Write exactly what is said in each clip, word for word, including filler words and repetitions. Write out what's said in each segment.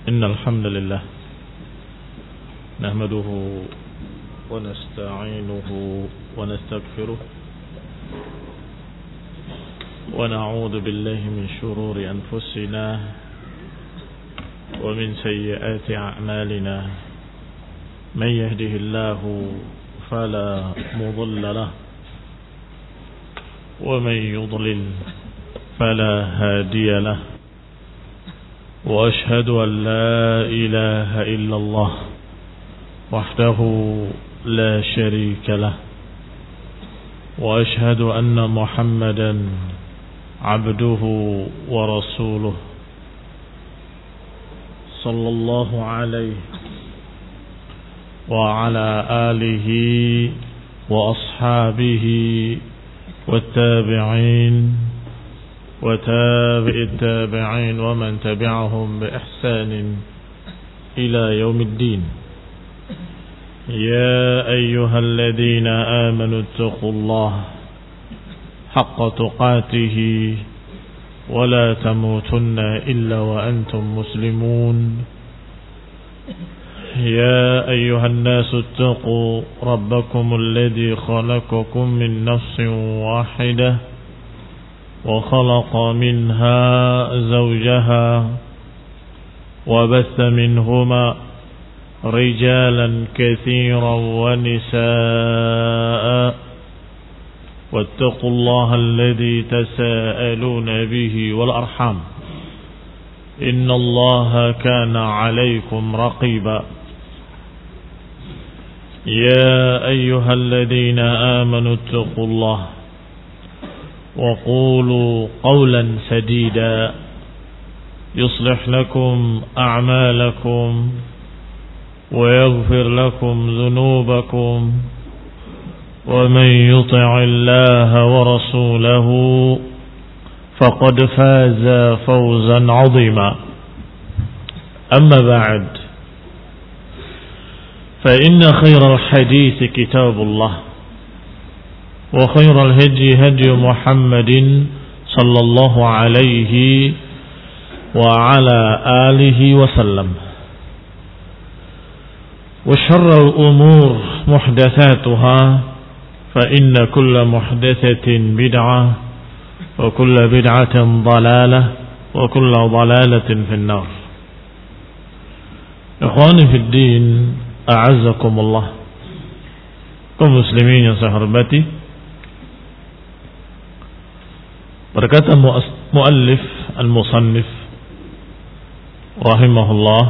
إن الحمد لله نحمده ونستعينه ونستغفره ونعوذ بالله من شرور أنفسنا ومن سيئات أعمالنا من يهده الله فلا مضل له ومن يضلل فلا هادي له وأشهد أن لا إله إلا الله وحده لا شريك له وأشهد أن محمدا عبده ورسوله صلى الله عليه وعلى آله وأصحابه والتابعين وتابع التابعين ومن تبعهم بإحسان إلى يوم الدين. يا أيها الذين آمنوا اتقوا الله حق تقاته ولا تموتن إلا وأنتم مسلمون. يا أيها الناس اتقوا ربكم الذي خلقكم من نفس واحدة وخلق منها زوجها وبث منهما رجالا كثيرا ونساء واتقوا الله الذي تساءلون به والأرحام إن الله كان عليكم رقيبا. يا أيها الذين آمنوا اتقوا الله وقولوا قولا سديدا يصلح لكم أعمالكم ويغفر لكم ذنوبكم ومن يطع الله ورسوله فقد فاز فوزا عظيما. أما بعد فإن خير الحديث كتاب الله وخير الهدي هدي محمد صلى الله عليه وعلى آله وسلم وشر الأمور محدثاتها فإن كل محدثة بدعة وكل بدعة ضلالة وكل ضلالة في النار. إخواني في الدين أعزكم الله. kaum muslimin yang saya hormati, berkata muallif al-musannif rahimahullah,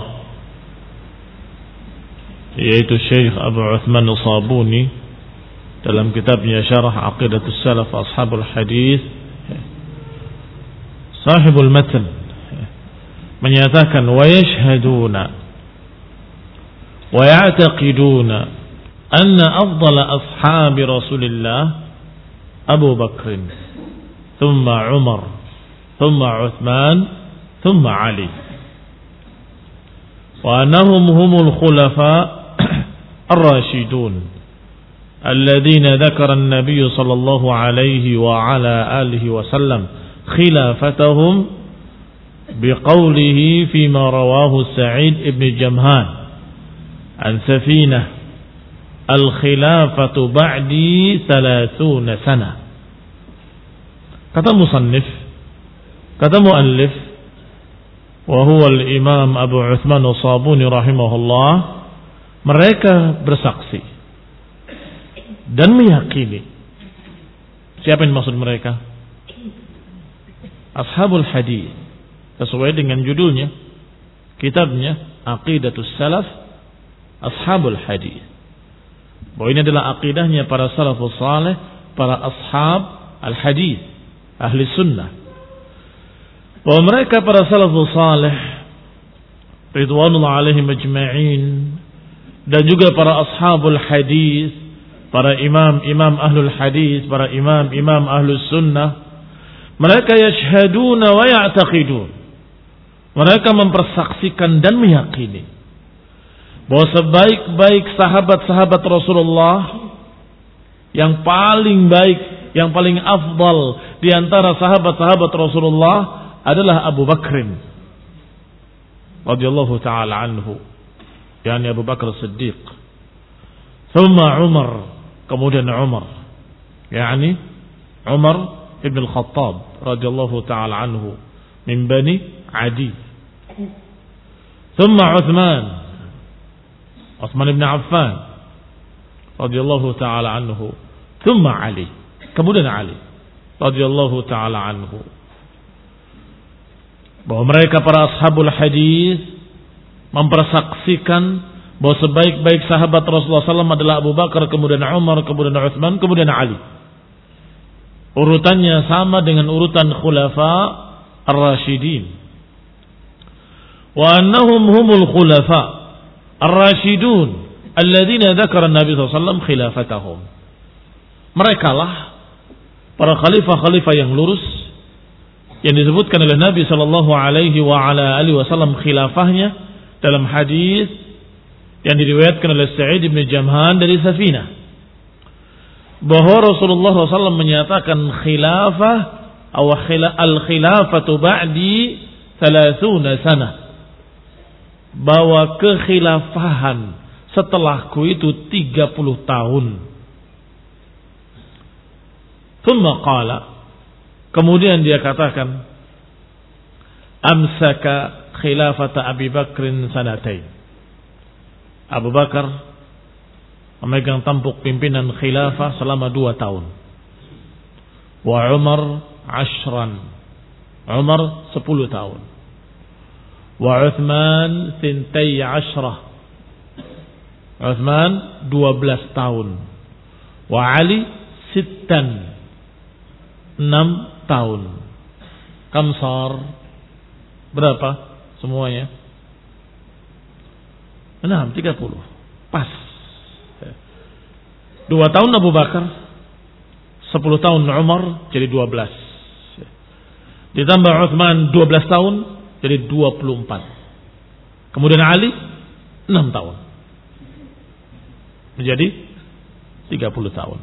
yaitu Syekh Abu Uthman As-Sabuni dalam kitabnya Syarah Aqidatus Salaf Ashabul Hadis, sahibul matan menyatakan wa yashhaduna wa ya'taqiduna anna afdala ashabi Rasulillah Abu Bakr thumma Umar thumma Uthman thumma Ali wa annahum humul khulafa ar-rashidun alladhina dhakara an-nabiy sallallahu alayhi wa ala alihi wa sallam khilafatahum biqawlihi fima rawahu Sa'id ibn Jamhan an Safinah al-khilafatu ba'di thalathuna sana. Kata musannif, kata muallif, wa huwa al-imam Abu Uthman As-Sabuni rahimahullah, mereka bersaksi dan meyakini. Siapa yang maksud mereka? Ashabul Hadis, sesuai dengan judulnya kitabnya Aqidatus Salaf Ashabul Hadis, bahwa ini adalah akidahnya para salafus saleh, para ashab al-hadis, ahli sunnah, bahwa mereka para salafus saleh ridwanullah alaihim ajma'in, dan juga para ashabul hadis, para imam-imam ahlul hadis, para imam-imam ahlus sunnah, mereka yashhaduna wa ya'taqidun, mereka mempersaksikan dan meyakini bahwa sebaik-baik sahabat-sahabat Rasulullah, yang paling baik, yang paling afdal di antara sahabat-sahabat Rasulullah adalah Abu Bakrin. radhiyallahu taala anhu, yakni Abu Bakar Siddiq. Thumma Umar, kemudian Umar, yakni Umar ibn al-Khattab radhiyallahu taala anhu min Bani Adi. Thumma Uthman, Uthman ibn Affan radhiyallahu taala anhu. Thumma Ali, kemudian Ali radhiyallahu taala anhu. Bahwa mereka para ashabul hadis mempersaksikan bahwa sebaik-baik sahabat Rasulullah sallallahu alaihi wasallam adalah Abu Bakar, kemudian Umar, kemudian Uthman, kemudian Ali. Urutannya sama dengan urutan khulafa ar-rasyidin. Wa annahum humul khulafa ar-rasyidun alladzina dzakara an-nabi sallallahu alaihi wasallam khilafatahum. Merekalah para khalifah-khalifah yang lurus yang disebutkan oleh Nabi sallallahu alaihi wa ala alihi wasallam khilafahnya dalam hadis yang diriwayatkan oleh Sa'id bin Jamhan dari Safinah, bahwa Rasulullah sallallahu alaihi wasallam menyatakan khilafah atau al-khilafatu ba'di thalathuna sana, bahwa kekhilafahan setelahku itu tiga puluh tahun. Thumma qala, kemudian dia katakan, amsaka khilafata Abi Bakrin sanatain. Abu Bakar memegang tampuk pimpinan khilafah selama dua tahun. Wa Umar ashran, Umar sepuluh tahun. Wa Uthman sintai ashrah, Uthman dua belas tahun. Wa Ali sittan, enam tahun. Kamsar berapa semuanya? enam, tiga puluh. Pas. Dua tahun Abu Bakar, sepuluh tahun Umar, jadi dua belas. Ditambah Uthman dua belas tahun, jadi dua puluh empat. Kemudian Ali enam tahun, menjadi tiga puluh tahun.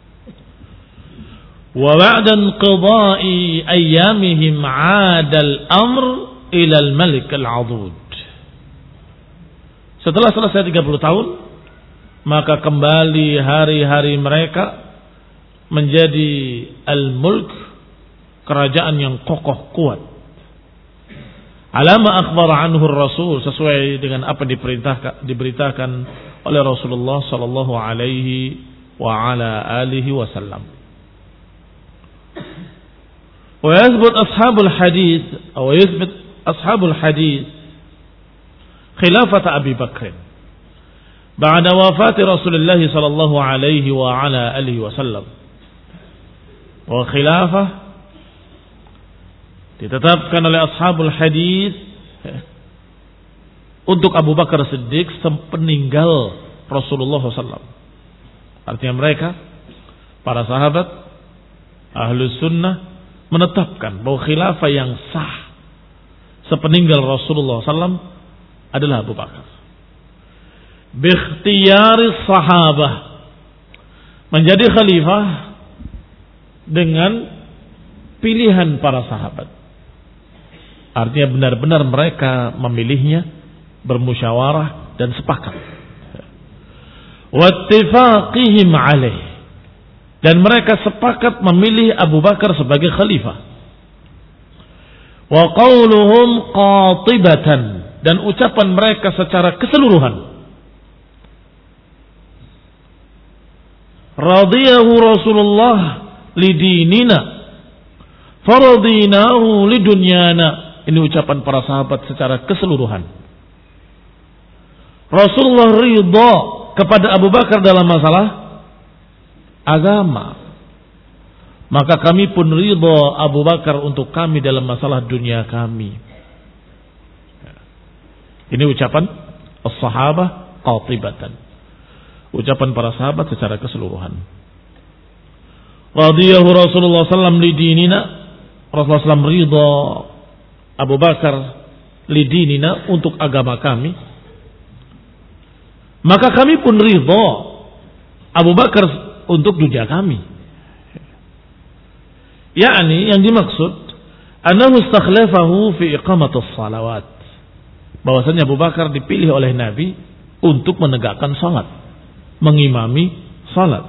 Wa ba'da inqidha'i ayyamihim 'ada al-amr ila al-malik al-'adud. Setelah selesai tiga puluh tahun, maka kembali hari-hari mereka menjadi al-mulk, kerajaan yang kokoh kuat. Alama akhbar anhu Rasul, sesuai dengan apa diperintahkan diberitakan oleh Rasulullah sallallahu alaihi wa ala alihi wasallam. Wa yathbut ashabul hadis atau yathbut ashabul hadis khilafat Abi Bakr ba'da wafat Rasulullah sallallahu alaihi wa ala alihi wasallam. Wa khilafah ditetapkan oleh ashabul hadis untuk Abu Bakar Siddiq sepeninggal Rasulullah sallallahu alaihi wasallam. Artinya mereka para sahabat Ahlus Sunnah menetapkan bahwa khilafah yang sah sepeninggal Rasulullah sallallahu alaihi wasallam adalah Abu Bakar. Bikhtiyari sahabah, menjadi khalifah dengan pilihan para sahabat. Artinya benar-benar mereka memilihnya, bermusyawarah dan sepakat. Wattifaqihim alaih, dan mereka sepakat memilih Abu Bakar sebagai khalifah. Wa qauluhum qatibatan, dan ucapan mereka secara keseluruhan. Radiyahu Rasulullah lidinina, faradinahu lidunyana. Ini ucapan para sahabat secara keseluruhan. Rasulullah ridha kepada Abu Bakar dalam masalah agama, maka kami pun ridha Abu Bakar untuk kami dalam masalah dunia kami. Ini ucapan as-sahabah qatibatan, ucapan para sahabat secara keseluruhan. Radiyahu Rasulullah sallallahu alaihi wasallam lidinina, Rasulullah sallallahu alaihi wasallam ridha Abu Bakar lidinina untuk agama kami, maka kami pun ridha Abu Bakar untuk dunia kami. Yakni yang dimaksud annahu istakhlafahu fi iqamatus salawat, bahwasanya Abu Bakar dipilih oleh Nabi untuk menegakkan salat, mengimami salat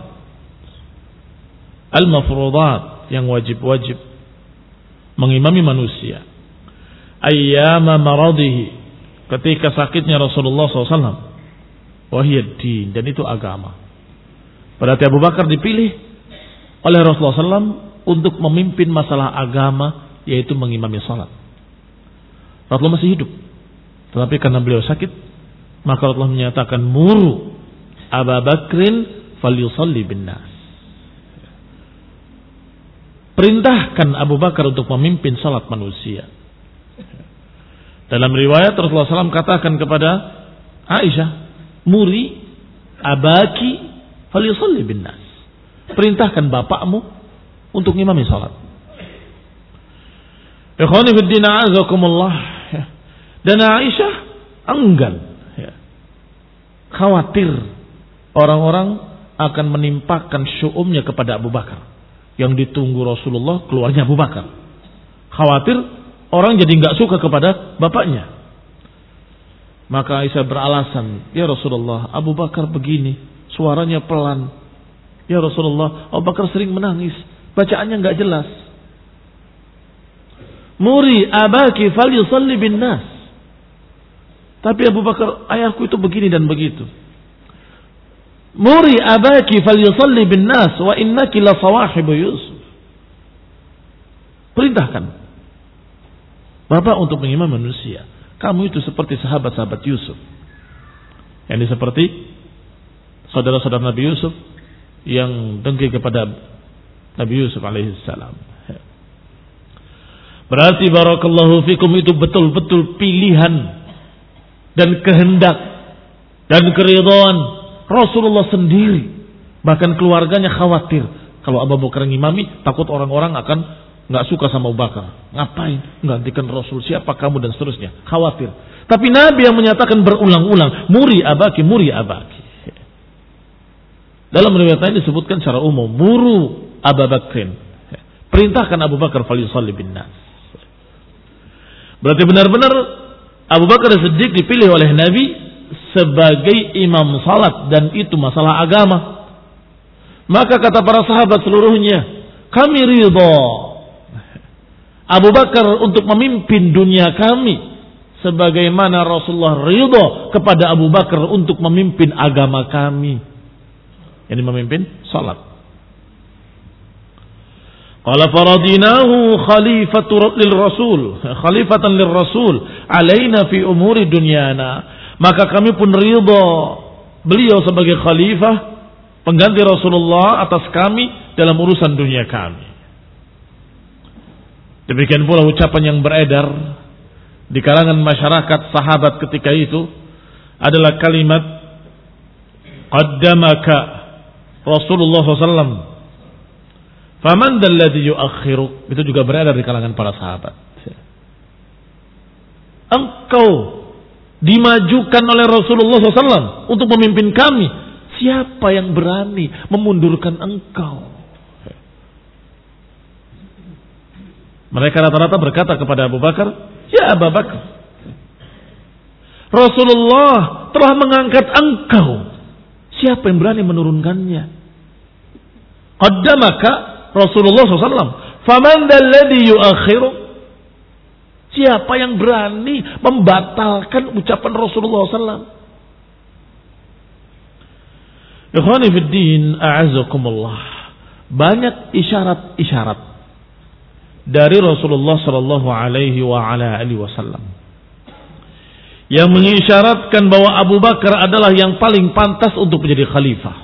al-mafruḍat, yang wajib-wajib, mengimami manusia. Ayyama maradihi, ketika sakitnya Rasulullah shallallahu alaihi wasallam, wahiyad din, dan itu agama. Berarti Abu Bakar dipilih oleh Rasulullah shallallahu alaihi wasallam untuk memimpin masalah agama, yaitu mengimami salat. Rasulullah masih hidup, tetapi karena beliau sakit, maka Rasulullah menyatakan, muru Abu Bakrin falyusalli bin nas. Perintahkan Abu Bakar untuk memimpin salat manusia. Dalam riwayat Rasulullah shallallahu alaihi wasallam katakan kepada Aisyah, muri abaki falyusalli bin nas. Perintahkan bapakmu untuk ngimami salat. Ikhwani fid din, a'azakumullah. Dan Aisyah enggan, khawatir orang-orang akan menimpakan syu'umnya kepada Abu Bakar. Yang ditunggu Rasulullah keluarnya Abu Bakar. Khawatir orang jadi nggak suka kepada bapaknya. Maka Aisyah beralasan, ya Rasulullah, Abu Bakar begini, suaranya pelan. Ya Rasulullah, Abu Bakar sering menangis, bacaannya nggak jelas. Muri abaki falyusalli bin nas. Tapi Abu Bakar, ayahku itu begini dan begitu. Muri abaki falyusalli bin nas wa innaki la sawahibu Yusuf. Perintahkan bapak untuk mengimam manusia. Kamu itu seperti sahabat-sahabat Yusuf. Yang seperti saudara-saudara Nabi Yusuf yang dengki kepada Nabi Yusuf alaihissalam. Berarti barakallahu fikum itu betul-betul pilihan dan kehendak dan keridhaan Rasulullah sendiri. Bahkan keluarganya khawatir kalau Abu Bakar ngimami, takut orang-orang akan nggak suka sama Abu Bakar. Ngapain menggantikan Rasul, siapa kamu dan seterusnya. Khawatir. Tapi Nabi yang menyatakan berulang-ulang, muri abaki, muri abaki. Dalam riwayat lain disebutkan secara umum, muru Abu Bakrin. Perintahkan Abu Bakar falyusalli bin nas. Berarti benar-benar Abu Bakar Siddiq dipilih oleh Nabi sebagai imam salat, dan itu masalah agama. Maka kata para sahabat seluruhnya, kami ridha Abu Bakar untuk memimpin dunia kami, sebagaimana Rasulullah ridha kepada Abu Bakar untuk memimpin agama kami, yang memimpin salat. Qala faradinahu khalifatu lil rasul, khalifatan lir rasul alaina fi umuri dunyana. Maka kami pun ridha beliau sebagai khalifah, pengganti Rasulullah atas kami dalam urusan dunia kami. Demikian pula ucapan yang beredar di kalangan masyarakat sahabat ketika itu adalah kalimat qaddamaka Rasulullah shallallahu alaihi wasallam faman dalladhi yu'akhiruk. Itu juga beredar di kalangan para sahabat. Engkau dimajukan oleh Rasulullah shallallahu alaihi wasallam untuk memimpin kami. Siapa yang berani memundurkan engkau? Mereka rata-rata berkata kepada Abu Bakar, ya Abu Bakar, Rasulullah telah mengangkat engkau. Siapa yang berani menurunkannya? Qaddamaka Rasulullah shallallahu alaihi wasallam faman dalladhi yu'akhiru. Siapa yang berani membatalkan ucapan Rasulullah shallallahu alaihi wasallam? Ikhwani fid din, a'azakumullah. Banyak isyarat-isyarat dari Rasulullah sallallahu alaihi wa ala alihi wasallam yang mengisyaratkan bahwa Abu Bakar adalah yang paling pantas untuk menjadi khalifah.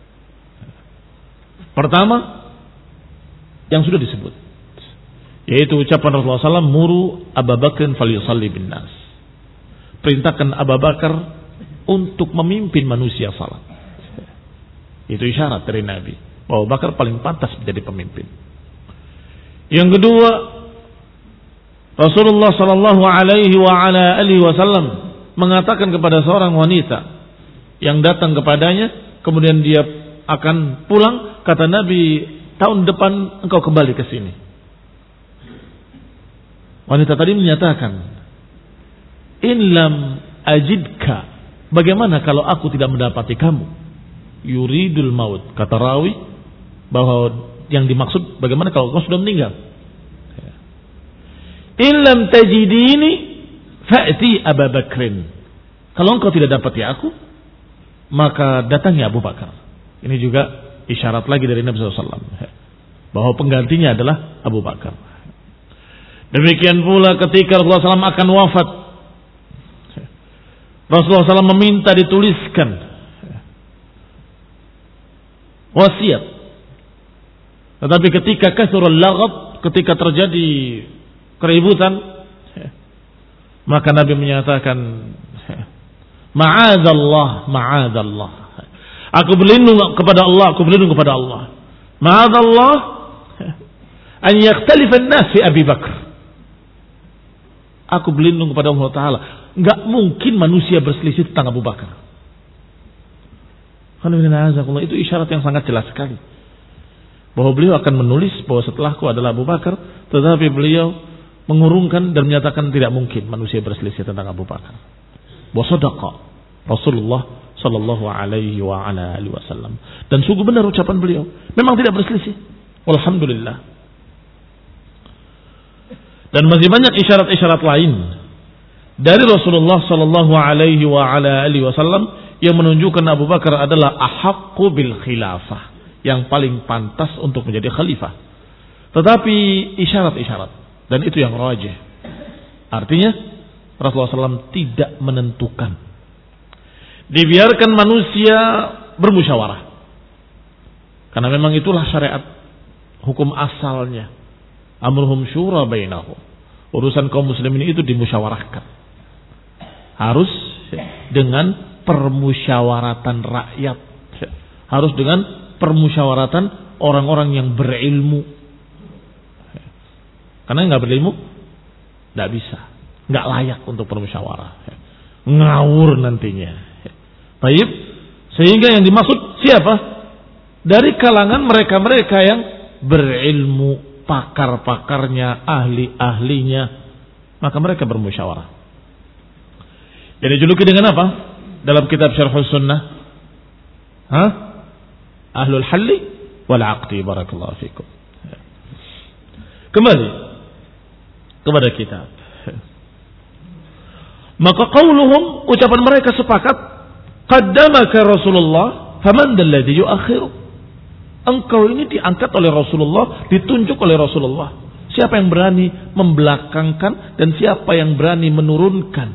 Pertama, yang sudah disebut, yaitu ucapan Rasulullah shallallahu alaihi wasallam, muru Abu Bakrin falyusalli bin nas. Perintahkan Abu Bakar untuk memimpin manusia salat. Itu isyarat dari Nabi bahwa Abu Bakar paling pantas menjadi pemimpin. Yang kedua, Rasulullah sallallahu alaihi wa ala alihi wasallam mengatakan kepada seorang wanita yang datang kepadanya, kemudian dia akan pulang, kata Nabi, tahun depan engkau kembali ke sini. Wanita tadi menyatakan, In lam ajidka, bagaimana kalau aku tidak mendapati kamu? Yuridul maut, kata rawi bahwa yang dimaksud bagaimana kalau kamu sudah meninggal. In lam tajidini fa'ti Abu Bakrin. Kalau engkau tidak dapat ya aku, maka datangi Abu Bakar. Ini juga isyarat lagi dari Nabi sallallahu alaihi wasallam bahwa penggantinya adalah Abu Bakar. Demikian pula ketika Rasulullah shallallahu alaihi wasallam akan wafat, Rasulullah shallallahu alaihi wasallam meminta dituliskan wasiat. Tetapi ketika kasurul laghab, ketika terjadi keributan, maka Nabi menyatakan, ma'adzallah, ma'adzallah. Aku berlindung kepada Allah, aku berlindung kepada Allah. Ma'adzallah an yakhtalifa an-nas fi Abi Bakar. Aku berlindung kepada Allah Ta'ala. Enggak mungkin manusia berselisih tentang Abu Bakar. Itu isyarat yang sangat jelas sekali. Bahwa beliau akan menulis bahwa setelahku adalah Abu Bakar. Tetapi beliau mengurungkan dan menyatakan tidak mungkin manusia berselisih tentang Abu Bakar. Wa sadaqa Rasulullah sallallahu alaihi wa ala alihi wasallam. Dan sungguh benar ucapan beliau. Memang tidak berselisih. Alhamdulillah. Dan masih banyak isyarat-isyarat lain dari Rasulullah sallallahu alaihi wa ala alihi wasallam yang menunjukkan Abu Bakar adalah ahaqqu bil khilafah, yang paling pantas untuk menjadi khalifah. Tetapi isyarat-isyarat, dan itu yang rajih. Artinya Rasulullah sallallahu alaihi wasallam tidak menentukan. Dibiarkan manusia bermusyawarah. Karena memang itulah syariat, hukum asalnya. Amruhum syura bainahum. Urusan kaum muslimin itu dimusyawarahkan. Harus dengan permusyawaratan rakyat. Harus dengan permusyawaratan orang-orang yang berilmu. Karena yang nggak berilmu nggak bisa, nggak layak untuk permusyawarah. Ngawur nantinya. Baik, sehingga yang dimaksud siapa? Dari kalangan mereka-mereka yang berilmu, pakar-pakarnya, ahli-ahlinya, maka mereka bermusyawarah. Jadi juluki dengan apa? Dalam kitab Syarhus Sunnah, Hah? Ahlul Halli wal Aqdi, barakallahu fikum. Kembali kepada kitab. Maka qauluhum, ucapan mereka sepakat, qaddamaka Rasulullah, faman dalladhi yu'akhiru. Engkau ini diangkat oleh Rasulullah, ditunjuk oleh Rasulullah. Siapa yang berani membelakangkan dan siapa yang berani menurunkan?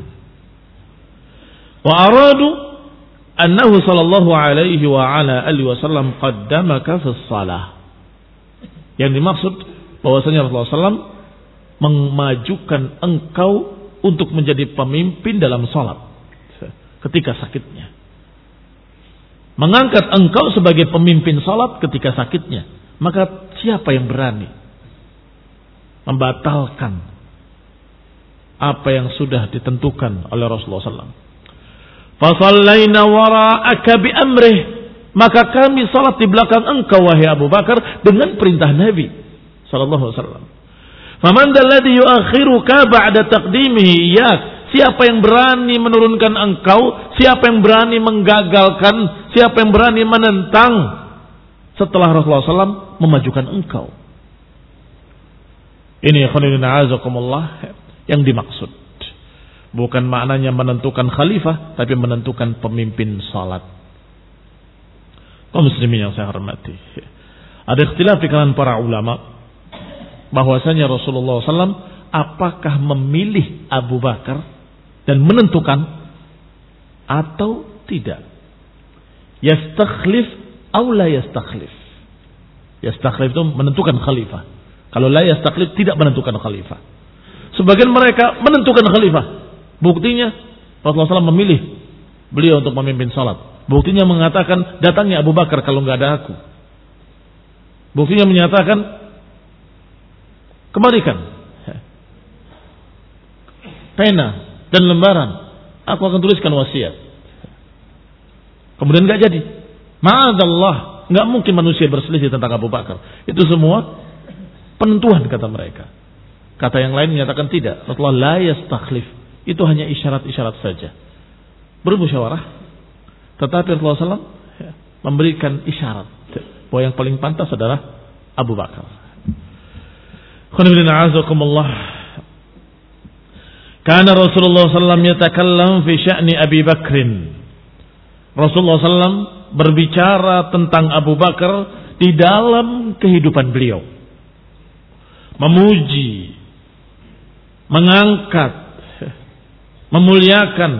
Wa aradu annahu sallallahu alaihi wa ala alihi wasallam qaddamaka fi shalah. Yang dimaksud bahwasanya Rasulullah sallallahu alaihi wasallam memajukan engkau untuk menjadi pemimpin dalam salat ketika sakitnya. Mengangkat engkau sebagai pemimpin salat ketika sakitnya. Maka siapa yang berani membatalkan apa yang sudah ditentukan oleh Rasulullah sallallahu alaihi wasallam? Fasallaina wara'aka bi amrih. Maka kami salat di belakang engkau wahai Abu Bakar dengan perintah Nabi sallallahu alaihi wasallam. Faman dalladhi yu'akhiruka ba'da taqdimihi iyyak. Siapa yang berani menurunkan engkau, siapa yang berani menggagalkan, siapa yang berani menentang setelah Rasulullah sallallahu alaihi wasallam memajukan engkau. Ini khonilina azakumullah yang dimaksud. Bukan maknanya menentukan khalifah, tapi menentukan pemimpin salat. Kaum muslimin yang saya hormati, ada ikhtilaf di kalangan para ulama bahwasanya Rasulullah sallallahu alaihi wasallam apakah memilih Abu Bakar dan menentukan atau tidak. Yastakhlif atau la yastakhlif. Yastakhlif itu menentukan khalifah. Kalau la yastakhlif tidak menentukan khalifah. Sebagian mereka menentukan khalifah. Buktinya Rasulullah sallallahu alaihi wasallam memilih beliau untuk memimpin salat. Buktinya mengatakan datangnya Abu Bakar kalau nggak ada aku. Buktinya menyatakan kembalikan pena dan lembaran, aku akan tuliskan wasiat. Kemudian nggak jadi. Ma'adzallah, nggak mungkin manusia berselisih tentang Abu Bakar. Itu semua penentuan kata mereka. Kata yang lain menyatakan tidak. Rasulullah la yastakhlif. itu hanya isyarat-isyarat saja. Bermusyawarah, tetapi Rasulullah shallallahu alaihi wasallam memberikan isyarat bahwa yang paling pantas adalah Abu Bakar. Karena Rasulullah shallallahu alaihi wasallam yatakallam fi sya'ni Abi Bakrin. Rasulullah shallallahu alaihi wasallam berbicara tentang Abu Bakar di dalam kehidupan beliau. Memuji, mengangkat, memuliakan.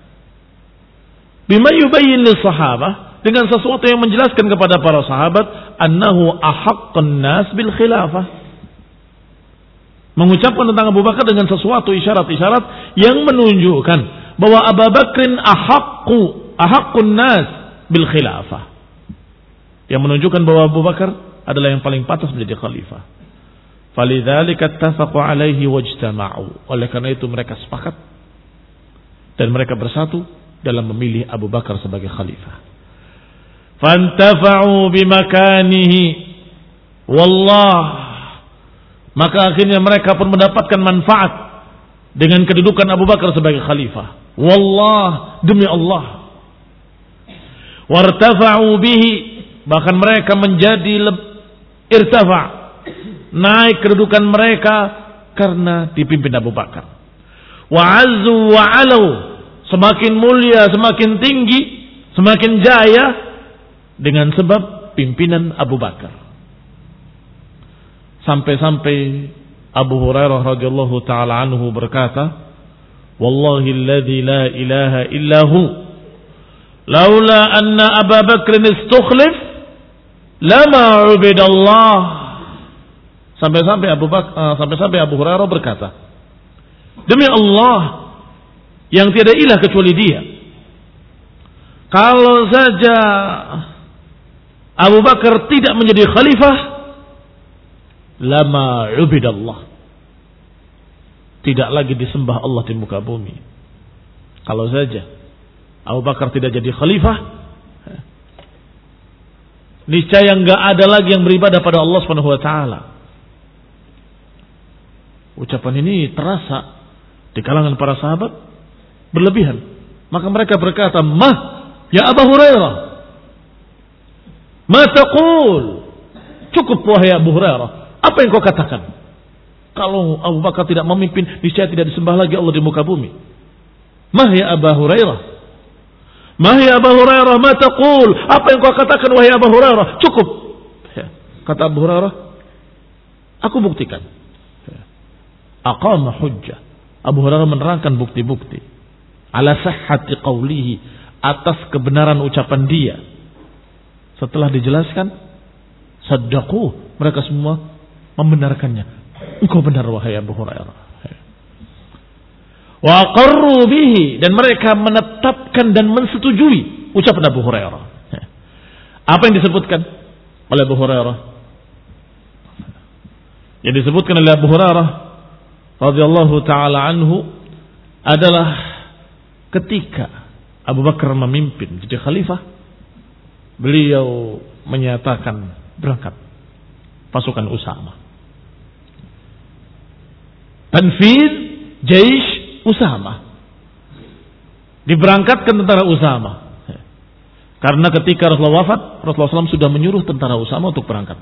Bima yubayyin lis sahabah, dengan sesuatu yang menjelaskan kepada para sahabat annahu ahaqqun nas bil khilafah. Mengucapkan tentang Abu Bakar dengan sesuatu isyarat-isyarat yang menunjukkan bahwa Abu Bakrin ahaqqu ahaqqun nas bil khilafah. Yang menunjukkan bahwa Abu Bakar adalah yang paling pantas menjadi khalifah. Falidzalika ittafaqu alaihi wajtama'u. Oleh karena itu mereka sepakat dan mereka bersatu dalam memilih Abu Bakar sebagai khalifah. Fantafa'u bimakanihi. Wallah, maka akhirnya mereka pun mendapatkan manfaat dengan kedudukan Abu Bakar sebagai khalifah. Wallah, demi Allah. Wartafa'u bihi, bahkan mereka menjadi irtafa', naik kedudukan mereka karena dipimpin Abu Bakar. Wa'azzu wa'alu, semakin mulia, semakin tinggi, semakin jaya dengan sebab pimpinan Abu Bakar. Sampai-sampai Abu Hurairah radhiyallahu taala anhu berkata, "Wallahi alladzi la ilaha illahu, laula anna Abu Bakr istukhlif lama ubidallah." Sampai-sampai Abu Bakar, uh, sampai-sampai Abu Hurairah berkata, "Demi Allah yang tiada ilah kecuali Dia, kalau saja Abu Bakar tidak menjadi khalifah, lama ubidallah, tidak lagi disembah Allah di muka bumi. Kalau saja Abu Bakar tidak jadi khalifah, niscaya enggak ada lagi yang beribadah pada Allah Subhanahu wa taala." Ucapan ini terasa di kalangan para sahabat berlebihan. Maka mereka berkata, "Mah, ya Abu Hurairah, ma taqul?" Cukup wahai Abu Hurairah, apa yang kau katakan? Kalau Abu Bakar tidak memimpin, niscaya tidak disembah lagi Allah di muka bumi. Mah ya Abu Hurairah, mah ya Abu Hurairah, ma taqul? Apa yang kau katakan wahai Abu Hurairah? Cukup. Kata Abu Hurairah, aku buktikan. Aqama hujjah. Abu Hurairah menerangkan bukti-bukti ala sihhati qawlihi, atas kebenaran ucapan dia. Setelah dijelaskan, saddaqu, mereka semua membenarkannya. Engkau benar wahai Abu Hurairah. Wa aqarru bihi, dan mereka menetapkan dan mensetujui ucapan Abu Hurairah. Apa yang disebutkan oleh Abu Hurairah? Yang disebutkan oleh Abu Hurairah radhiyallahu taala anhu adalah ketika Abu Bakar memimpin jadi khalifah, beliau menyatakan berangkat pasukan Usama. Tanfid jaish Usama. Diberangkatkan tentara Usama. Karena ketika Rasulullah wafat, Rasulullah shallallahu alaihi wasallam sudah menyuruh tentara Usama untuk berangkat.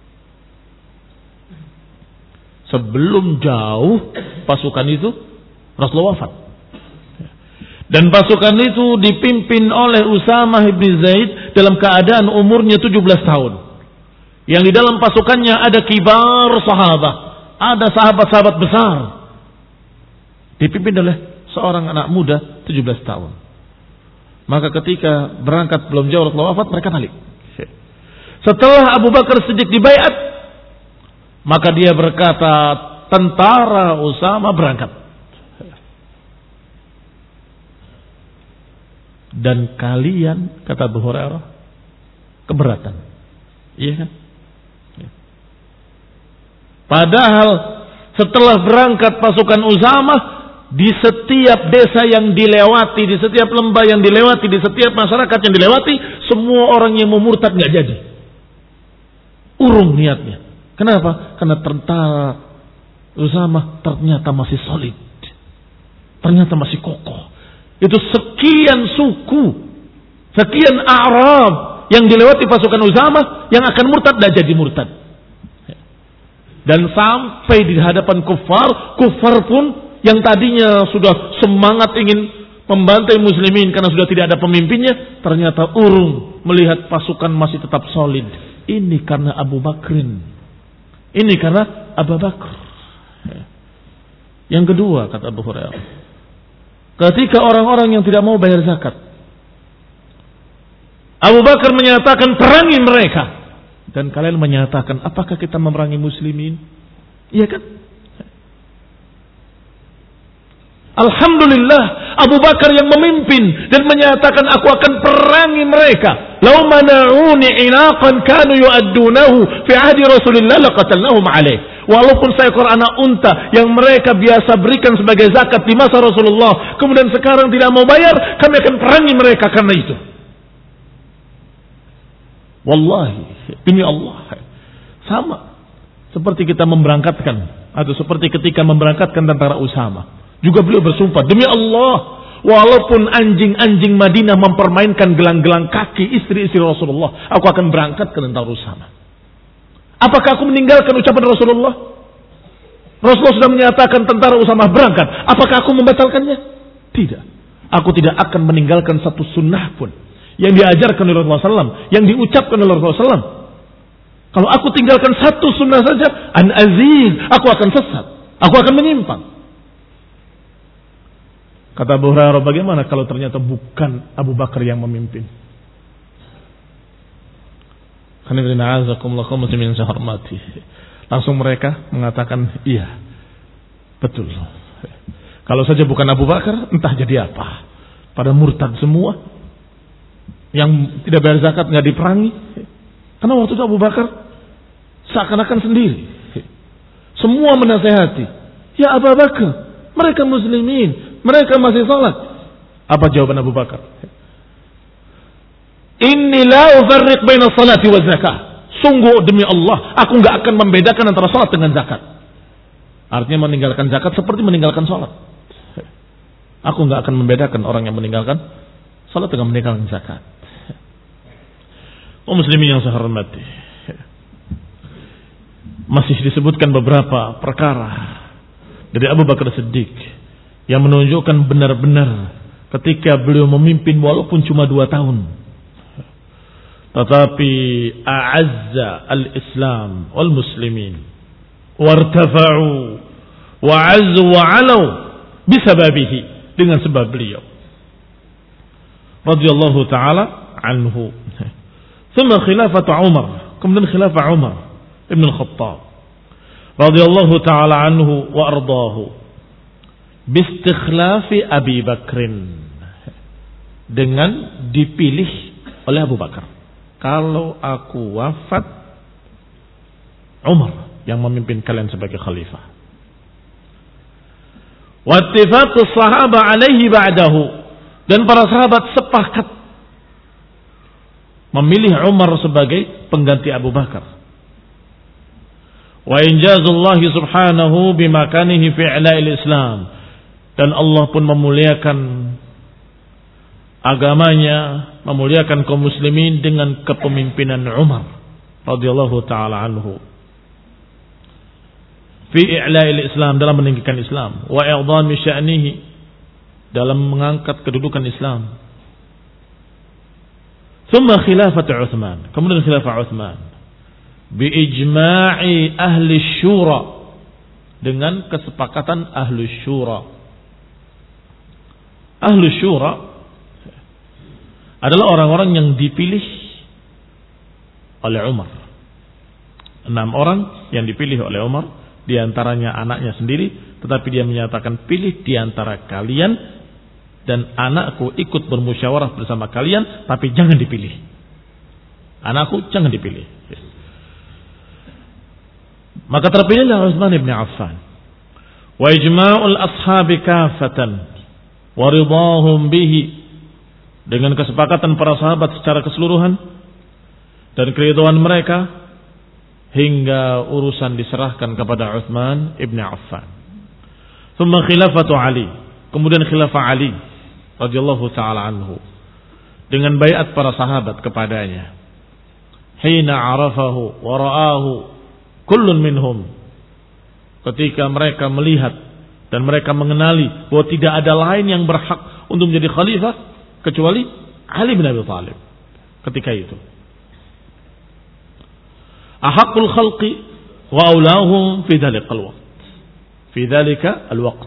Sebelum jauh pasukan itu Rasulullah wafat. Dan pasukan itu dipimpin oleh Usamah bin Zaid dalam keadaan umurnya tujuh belas tahun. Yang di dalam pasukannya ada kibar sahabat, ada sahabat-sahabat besar. Dipimpin oleh seorang anak muda tujuh belas tahun. Maka ketika berangkat belum jauh Rasulullah wafat, mereka balik. Setelah Abu Bakar Siddiq dibaiat, maka dia berkata, tentara Usama berangkat. Dan kalian, kata Abu Hurairah, keberatan. Iya kan? Padahal setelah berangkat pasukan Usama, di setiap desa yang dilewati, di setiap lembah yang dilewati, di setiap masyarakat yang dilewati, semua orang yang mau murtad nggak jadi. Urung niatnya. Kenapa? Karena tentara Usama ternyata masih solid. ternyata masih kokoh. Itu sekian suku, sekian Arab yang dilewati pasukan Usamah yang akan murtad dan jadi murtad. Dan sampai di hadapan kufar, kufar pun yang tadinya sudah semangat ingin membantai muslimin karena sudah tidak ada pemimpinnya, ternyata urung melihat pasukan masih tetap solid. Ini karena Abu Bakrin. Ini karena Abu Bakar. Yang kedua, kata Abu Hurairah, ketika orang-orang yang tidak mau bayar zakat, Abu Bakar menyatakan perangi mereka. Dan kalian menyatakan, apakah kita memerangi muslimin? Iya kan? Alhamdulillah, Abu Bakar yang memimpin dan menyatakan, aku akan perangi mereka. Lau mana'uni inaqan kanu yu'addunahu fi ahdi Rasulillah laqatalnahum alaih. Walaupun seekor anak unta yang mereka biasa berikan sebagai zakat di masa Rasulullah, kemudian sekarang tidak mau bayar, kami akan perangi mereka karena itu. Wallahi, ini Allah. Sama seperti kita memberangkatkan, atau seperti ketika memberangkatkan tentara Usamah. Juga beliau bersumpah, demi Allah, walaupun anjing-anjing Madinah mempermainkan gelang-gelang kaki istri-istri Rasulullah, aku akan berangkat ke tentara Usamah. Apakah aku meninggalkan ucapan Rasulullah? Rasulullah sudah menyatakan tentara Usamah berangkat. Apakah aku membatalkannya? Tidak. Aku tidak akan meninggalkan satu sunnah pun yang diajarkan oleh Rasulullah shallallahu alaihi wasallam, yang diucapkan oleh Rasulullah shallallahu alaihi wasallam. Kalau aku tinggalkan satu sunnah saja, an aziz, aku akan sesat, aku akan menyimpang. Kata Abu Hurairah, bagaimana kalau ternyata bukan Abu Bakar yang memimpin? Langsung mereka mengatakan, iya, betul. Kalau saja bukan Abu Bakar, entah jadi apa. Pada murtad semua. Yang tidak bayar zakat nggak diperangi, karena waktu itu Abu Bakar seakan-akan sendiri. Semua menasehati, ya Abu Bakar, mereka muslimin, mereka masih salat. Apa jawaban Abu Bakar? Inni la ufarriq baina salati wa zakah. Sungguh demi Allah, aku nggak akan membedakan antara salat dengan zakat. Artinya meninggalkan zakat seperti meninggalkan salat. Aku nggak akan membedakan orang yang meninggalkan salat dengan meninggalkan zakat. Oh muslimin yang saya hormati, masih disebutkan beberapa perkara dari Abu Bakar Siddiq yang menunjukkan benar-benar ketika beliau memimpin walaupun cuma dua tahun, tetapi a'azza al-Islam wal muslimin wartafa'u wa'azzu wa'alau bisababihi, dengan sebab beliau radhiyallahu ta'ala anhu. Thumma khilafatu Umar, kemudian khilafah Umar Ibn Khattab radhiyallahu ta'ala anhu wa ardahu bistikhlafi Abi Bakrin, dengan dipilih oleh Abu Bakar. Kalau aku wafat, Umar yang memimpin kalian sebagai khalifah. Wa ittifaqus sahaba alaihi ba'dahu, dan para sahabat sepakat memilih Umar sebagai pengganti Abu Bakar. Wa injazullah subhanahu bimakanihi fi i'la'il Islam, dan Allah pun memuliakan agamanya, memuliakan kaum muslimin dengan kepemimpinan Umar radhiyallahu taala anhu fi i'la'il Islam, dalam meninggikan Islam, wa i'dhami sya'nihi, dalam mengangkat kedudukan Islam. Thumma khilafat Uthman, kemudian khilafah Uthman bi ijma'i ahli syura, dengan kesepakatan ahli syura. Ahli syura adalah orang-orang yang dipilih oleh Umar. Enam orang yang dipilih oleh Umar, diantaranya anaknya sendiri, tetapi dia menyatakan, pilih diantara kalian dan anakku ikut bermusyawarah bersama kalian, tapi jangan dipilih. Anakku jangan dipilih. Maka terpilihlah Utsman bin Affan. Wa ijma'ul ashabi kafatan wa ridahum bihi, dengan kesepakatan para sahabat secara keseluruhan dan keridhaan mereka, hingga urusan diserahkan kepada Utsman bin Affan. Thumma khilafatu Ali, kemudian khilafah Ali radhiyallahu taala anhu dengan baiat para sahabat kepadanya. Hina arafahu wa ra'ahu kullun minhum, ketika mereka melihat dan mereka mengenali bahwa tidak ada lain yang berhak untuk menjadi khalifah kecuali Ali bin Abi Thalib. Ketika itu ahaqqul khalqi wa aulahum fi dhalikal waqt fi dhalika alwaqt,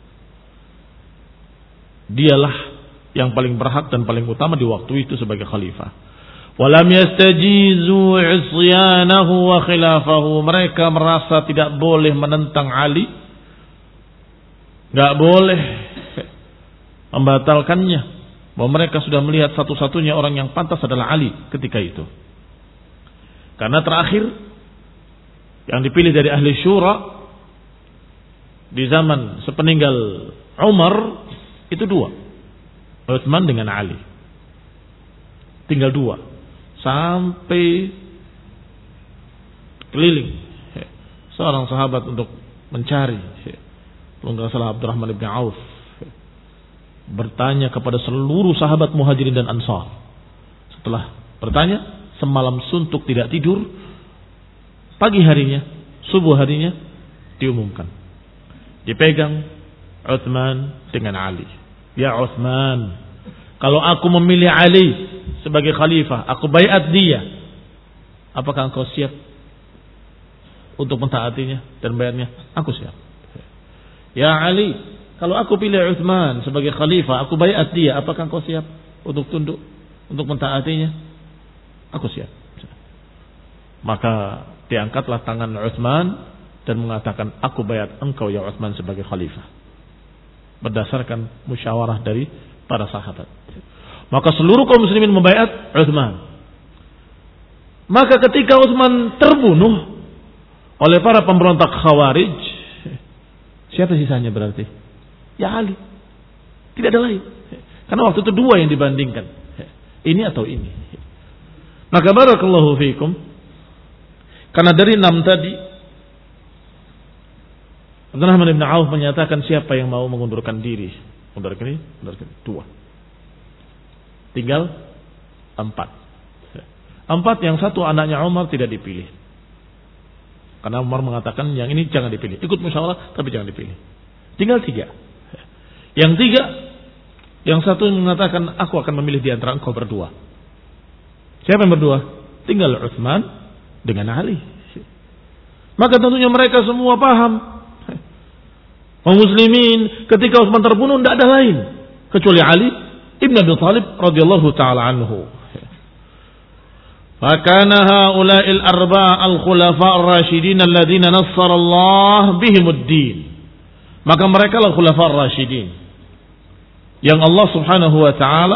dialah yang paling berhak dan paling utama di waktu itu sebagai khalifah. Walam yastajizu isyanahu wa khilafahu, mereka merasa tidak boleh menentang Ali, enggak boleh membatalkannya, bahwa mereka sudah melihat satu-satunya orang yang pantas adalah Ali ketika itu. Karena terakhir yang dipilih dari ahli syura di zaman sepeninggal Umar itu dua, Utsman dengan Ali. Tinggal dua sampai keliling seorang sahabat untuk mencari, kalau nggak salah Abdurrahman bin Auf, bertanya kepada seluruh sahabat Muhajirin dan Ansar. Setelah bertanya semalam suntuk tidak tidur, pagi harinya, subuh harinya diumumkan, dipegang Utsman dengan Ali. Ya Utsman, kalau aku memilih Ali sebagai khalifah, aku baiat dia, apakah engkau siap untuk mentaatinya dan baiatnya? Aku siap. Ya Ali, kalau aku pilih Utsman sebagai khalifah, aku baiat dia, apakah engkau siap untuk tunduk, untuk mentaatinya? Aku siap. Maka diangkatlah tangan Utsman dan mengatakan, aku baiat engkau ya Utsman sebagai khalifah, berdasarkan musyawarah dari para sahabat. Maka seluruh kaum muslimin membaiat Utsman. Maka ketika Utsman terbunuh oleh para pemberontak Khawarij, siapa sisanya berarti? Ya Ali. Tidak ada lain. Karena waktu itu dua yang dibandingkan, ini atau ini. Maka barakallahu fiikum, karena dari enam tadi Abdurrahman bin Auf menyatakan siapa yang mau mengundurkan diri, mundurkan ini, mundurkan ini. Dua. Tinggal empat. Empat, yang satu anaknya Umar tidak dipilih. Karena Umar mengatakan yang ini jangan dipilih. Ikut musyawarah tapi jangan dipilih. Tinggal tiga. Yang tiga, yang satu mengatakan aku akan memilih di antara engkau berdua. Siapa yang berdua? Tinggal Utsman dengan Ali. Maka tentunya mereka semua paham, kaum muslimin ketika Utsman terbunuh tidak ada lain kecuali Ali ibn Abi Thalib radhiyallahu taala anhu. Fakana haula'il arba' al-khulafa' ar-rasyidin alladziina nassara Allah bihimud-din. Maka mereka lah khulafa' ar-rasyidin yang Allah Subhanahu wa taala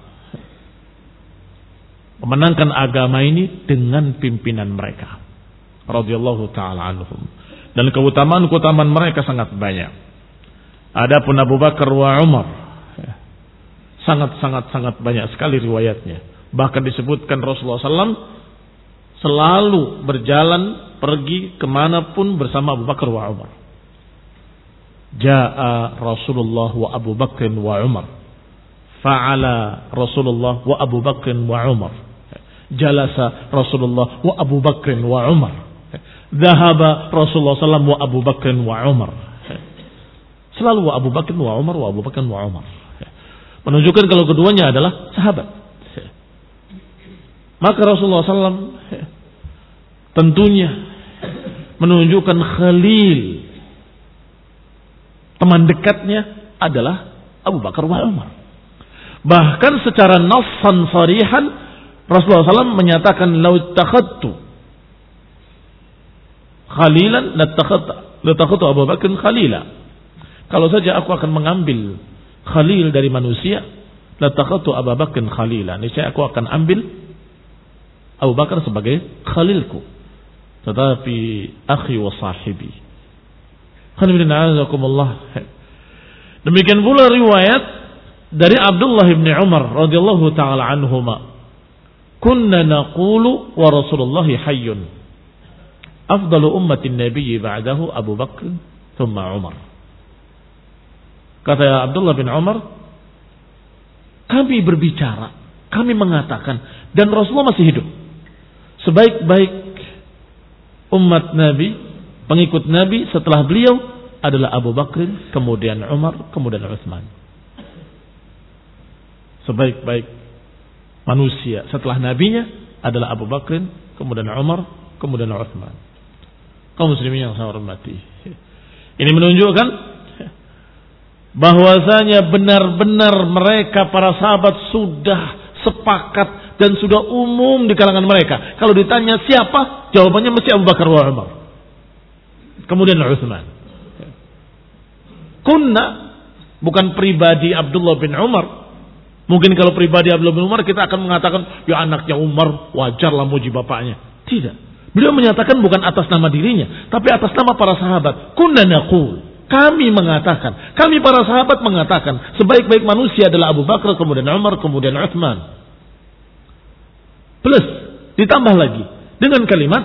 memenangkan agama ini dengan pimpinan mereka radhiyallahu taala anhum, dan keutamaan-keutamaan mereka sangat banyak. Adapun Abu Bakar wa Umar sangat-sangat sangat banyak sekali riwayatnya. Bahkan disebutkan Rasulullah sallallahu alaihi wasallam selalu berjalan pergi kemanapun bersama Abu Bakar wa Umar. Ja'a Rasulullah wa Abu Bakr wa Umar, fa'ala Rasulullah wa Abu Bakr wa Umar, jalasa Rasulullah wa Abu Bakr wa Umar, dhahaba Rasulullah sallallahu alaihi wasallam wa Abu Bakr wa Umar. Selalu wa Abu Bakr wa Umar, wa Abu Bakr wa Umar, menunjukkan kalau keduanya adalah sahabat. Maka Rasulullah sallallahu alaihi wasallam tentunya menunjukkan khalil, teman dekatnya adalah Abu Bakar wa Umar. Bahkan secara nassan sarihan Rasulullah sallallahu alaihi wasallam menyatakan, "Lau takhadtu khalilan latakhadtu Abu Bakar khalila." Kalau saja aku akan mengambil khalil dari manusia, latakhadtu Abu Bakar khalila. Niscaya aku akan ambil Abu Bakar sebagai khalilku. Tetapi akhi wa sahibi. Demikian pula riwayat dari Abdullah bin Umar radhiyallahu taala anhuma, kunna naqulu wa Rasulullah hayyun, afdalu ummatin nabiyyi ba'dahu Abu Bakr thumma Umar. Kata Abdullah bin Umar, kami berbicara, kami mengatakan, dan Rasulullah masih hidup. Sebaik-baik umat Nabi, pengikut Nabi setelah beliau adalah Abu Bakr, kemudian Umar, kemudian Utsman. Sebaik-baik manusia setelah nabinya adalah Abu Bakr, kemudian Umar, kemudian Utsman. Kaum muslimin yang saya hormati. Ini menunjukkan bahwasanya benar-benar mereka para sahabat sudah sepakat dan sudah umum di kalangan mereka. Kalau ditanya siapa, jawabannya mesti Abu Bakar wa Umar. Kemudian Utsman. Kunna, bukan pribadi Abdullah bin Umar. Mungkin kalau pribadi Abdullah bin Umar kita akan mengatakan, ya anaknya Umar, wajarlah muji bapaknya. Tidak. Beliau menyatakan bukan atas nama dirinya, tapi atas nama para sahabat. Kunna naqul. Kami mengatakan, kami para sahabat mengatakan, sebaik-baik manusia adalah Abu Bakar, kemudian Umar, kemudian Utsman. Plus, ditambah lagi dengan kalimat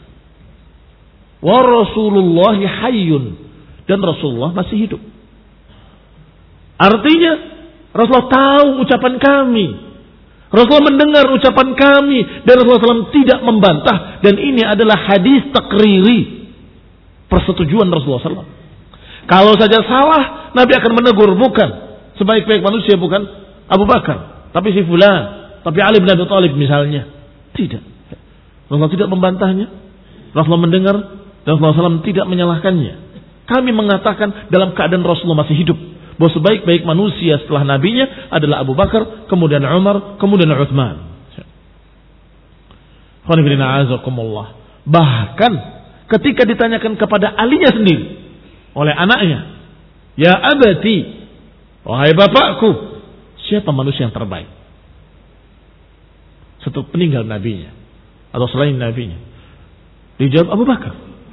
wa Rasulullahi hayyun, dan Rasulullah masih hidup. Artinya Rasulullah tahu ucapan kami, Rasulullah mendengar ucapan kami, dan Rasulullah shallallahu alaihi wasallam tidak membantah. Dan ini adalah hadis takriri, persetujuan Rasulullah shallallahu alaihi wasallam. Kalau saja salah, Nabi akan menegur, bukan sebaik-baik manusia bukan Abu Bakar, tapi si fulan, tapi Ali bin Abi Thalib misalnya. Tidak. Rasulullah tidak membantahnya. Rasulullah mendengar dan Rasulullah shallallahu alaihi wasallam tidak menyalahkannya. Kami mengatakan dalam keadaan Rasulullah masih hidup, bahwa sebaik-baik manusia setelah nabinya adalah Abu Bakar, kemudian Umar, kemudian Utsman. Bahkan ketika ditanyakan kepada alinya sendiri oleh anaknya, ya abati, wahai bapakku, siapa manusia yang terbaik setelah peninggal nabinya atau selain nabinya? Dijawab Abu Bakar.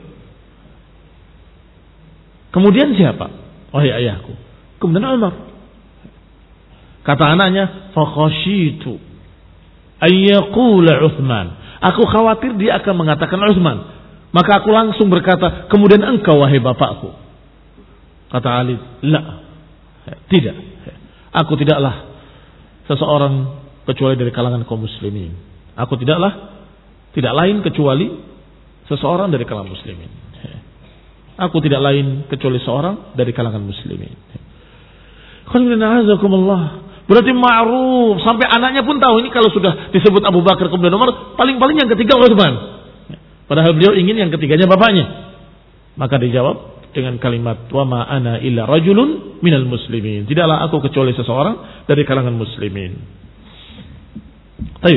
Kemudian siapa? Wahai ayahku. Kemudian Umar. Kata anaknya, fa khashitu ay yaqula Utsman. Aku khawatir dia akan mengatakan Utsman. Maka aku langsung berkata, kemudian engkau wahai bapakku. Kata Ali, la, tidak. Aku tidaklah seseorang kecuali dari kalangan kaum muslimin. Aku tidaklah, tidak lain kecuali seseorang dari kalangan muslimin. Aku tidak lain kecuali seorang dari kalangan muslimin. Berarti ma'ruf, sampai anaknya pun tahu ini kalau sudah disebut Abu Bakar kemudian Umar, paling-paling yang ketiga Utsman. Padahal beliau ingin yang ketiganya bapaknya. Maka dijawab dengan kalimat wa ma ana illa rajulun minal muslimin. Tidaklah aku kecuali seseorang dari kalangan muslimin. Baik.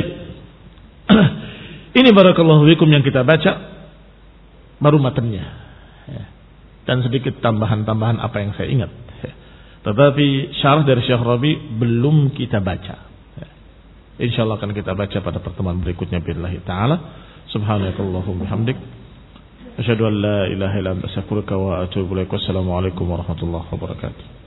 Ini barakallahu fikum yang kita baca baru matanya. Dan sedikit tambahan-tambahan apa yang saya ingat. Tetapi syarah dari Syekh Rabi belum kita baca. Insyaallah akan kita baca pada pertemuan berikutnya billahi taala. Subhanakallahumma bihamdik asyhadu an la ilaha illa anta astaghfiruka wa atubu ilaik. Wassalamu alaikum warahmatullahi wabarakatuh.